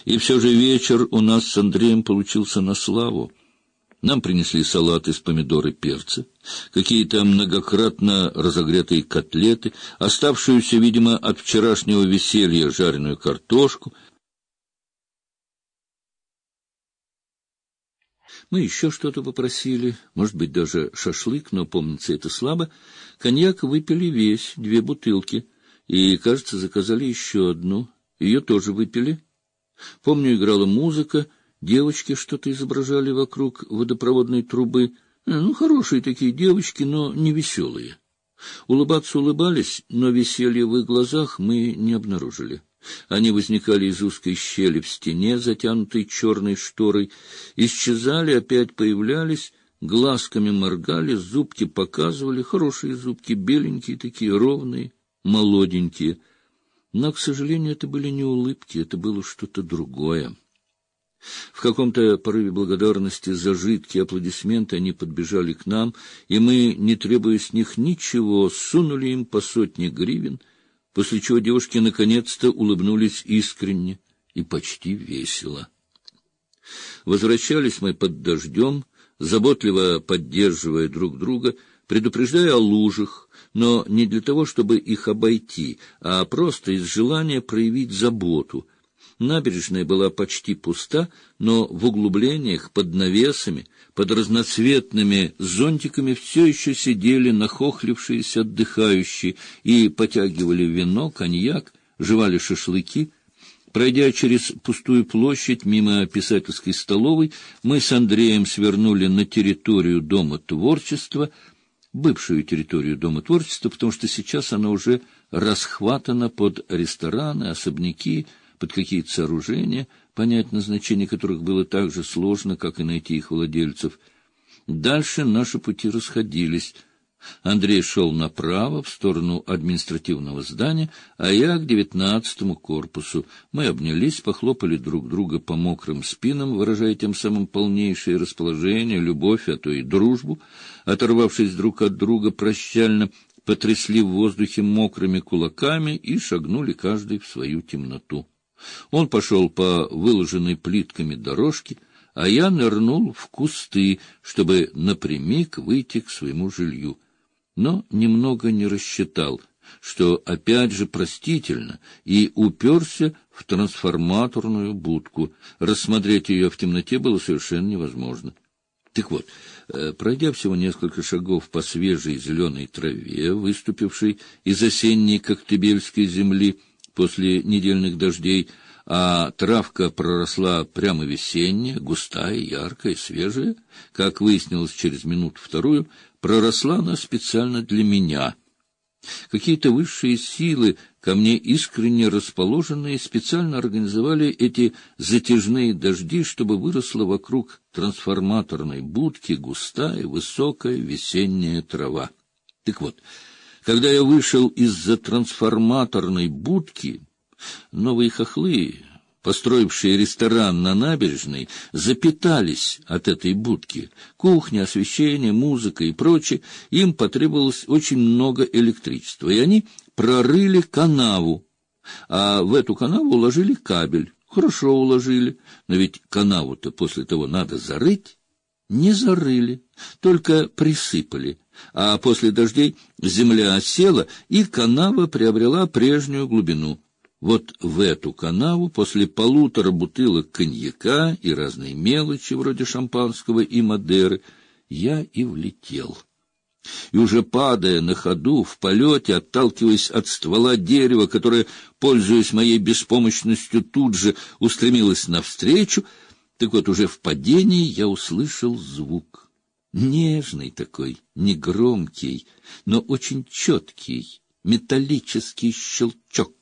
И все же вечер у нас с Андреем получился на славу. Нам принесли салат из помидор и перца, какие-то многократно разогретые котлеты, оставшуюся, видимо, от вчерашнего веселья жареную картошку. Мы еще что-то попросили, может быть, даже шашлык, но, помнится, это слабо. Коньяк выпили весь, 2 бутылки, и, кажется, заказали еще одну. Ее тоже выпили. Помню, играла музыка, девочки что-то изображали вокруг водопроводной трубы. Ну, хорошие такие девочки, но не веселые. Улыбаться улыбались, но веселья в их глазах мы не обнаружили. Они возникали из узкой щели в стене, затянутой черной шторой, исчезали, опять появлялись, глазками моргали, зубки показывали, хорошие зубки, беленькие такие, ровные, молоденькие. Но, к сожалению, это были не улыбки, это было что-то другое. В каком-то порыве благодарности за жидкие аплодисменты они подбежали к нам, и мы, не требуя с них ничего, сунули им по 100 гривен, после чего девушки наконец-то улыбнулись искренне и почти весело. Возвращались мы под дождем, заботливо поддерживая друг друга, предупреждая о лужах, но не для того, чтобы их обойти, а просто из желания проявить заботу. Набережная была почти пуста, но в углублениях, под навесами, под разноцветными зонтиками все еще сидели нахохлившиеся отдыхающие и потягивали вино, коньяк, жевали шашлыки. Пройдя через пустую площадь мимо писательской столовой, мы с Андреем свернули на территорию Дома творчества, бывшую территорию Дома творчества, потому что сейчас она уже расхватана под рестораны, особняки, под какие-то сооружения, понять назначение которых было так же сложно, как и найти их владельцев. Дальше наши пути расходились. Андрей шел направо, в сторону административного здания, а я к 19-му корпусу. Мы обнялись, похлопали друг друга по мокрым спинам, выражая тем самым полнейшее расположение, любовь, а то и дружбу. Оторвавшись друг от друга, прощально потрясли в воздухе мокрыми кулаками и шагнули каждый в свою темноту. Он пошел по выложенной плитками дорожке, а я нырнул в кусты, чтобы напрямик выйти к своему жилью. Но немного не рассчитал, что опять же простительно, и уперся в трансформаторную будку. Рассмотреть ее в темноте было совершенно невозможно. Так вот, пройдя всего несколько шагов по свежей зеленой траве, выступившей из осенней коктебельской земли после недельных дождей, а травка проросла прямо весенняя, густая, яркая, свежая, как выяснилось через минуту-вторую, проросла она специально для меня. Какие-то высшие силы, ко мне искренне расположенные, специально организовали эти затяжные дожди, чтобы выросла вокруг трансформаторной будки густая, высокая весенняя трава. Так вот, когда я вышел из-за трансформаторной будки, новые хохлы, построившие ресторан на набережной, запитались от этой будки. Кухня, освещение, музыка и прочее. Им потребовалось очень много электричества, и они прорыли канаву, а в эту канаву уложили кабель. Хорошо уложили, но ведь канаву-то после того надо зарыть. Не зарыли, только присыпали, а после дождей земля осела, и канава приобрела прежнюю глубину. Вот в эту канаву после 1,5 бутылок коньяка и разной мелочи, вроде шампанского и мадеры, я и влетел. И уже падая на ходу, в полете, отталкиваясь от ствола дерева, которое, пользуясь моей беспомощностью, тут же устремилось навстречу, так вот уже в падении я услышал звук. Нежный такой, негромкий, но очень четкий, металлический щелчок.